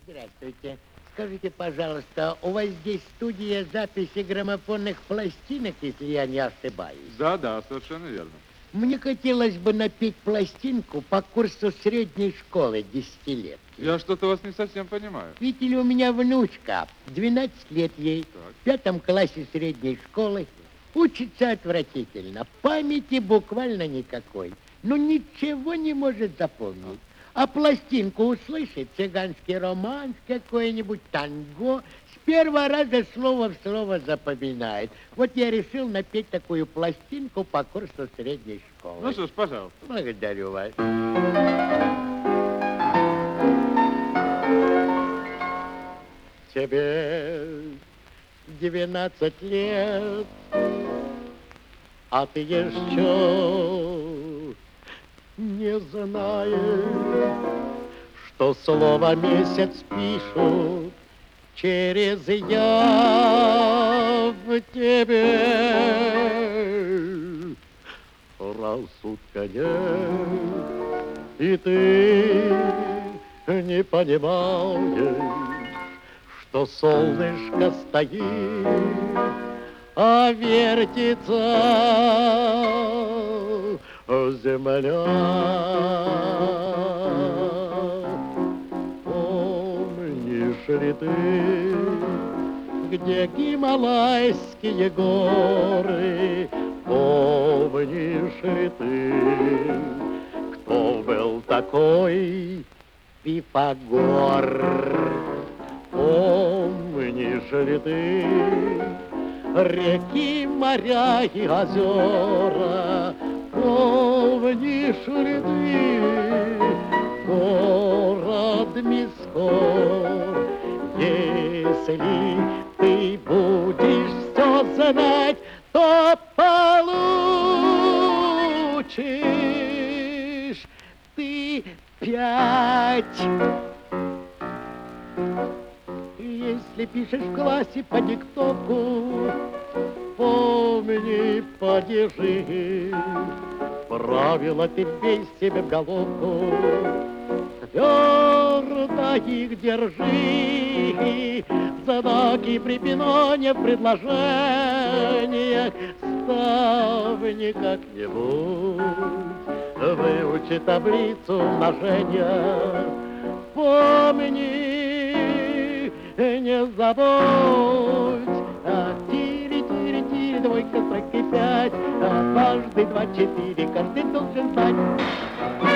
Здравствуйте. Скажите, пожалуйста, у вас здесь студия записи граммофонных пластинок, если я не ошибаюсь? Да, совершенно верно. Мне хотелось бы напеть пластинку по курсу средней школы 10-летки. Я что-то вас не совсем понимаю. Видите ли, у меня внучка, 12 лет ей, в 5 классе средней школы. Учится отвратительно, памяти буквально никакой. Ну, ничего не может запомнить. А пластинку услышит, цыганский романс какой-нибудь, танго, с первого раза слово в слово запоминает. Вот я решил напеть такую пластинку по курсу средней школы. Ну что ж, пожалуйста. Благодарю вас. Тебе 12 лет, а ты еще не знаешь, что слово месяц пишут через «я» в тебе. Рассудка нет, и ты не понимаешь, что солнышко стоит, а вертится земля. Помнишь ли ты, где Гималайские горы? Помнишь ли ты, кто был такой Пифагор? Помнишь ли ты реки, моря и озера? Помнишь ли ты город Мискор? Если ты будешь все знать, то получишь ты 5. Если пишешь в классе по диктовку, помни падежи. Правила ты вбей себе в головку, твердо их держи. Знаки препинания в предложениях ставь как-нибудь. Выучи таблицу умножения, помни, не забудь. Тири-тири-тири, двойка, тройка, 5. Дважды 2, 4, каждый должен знать.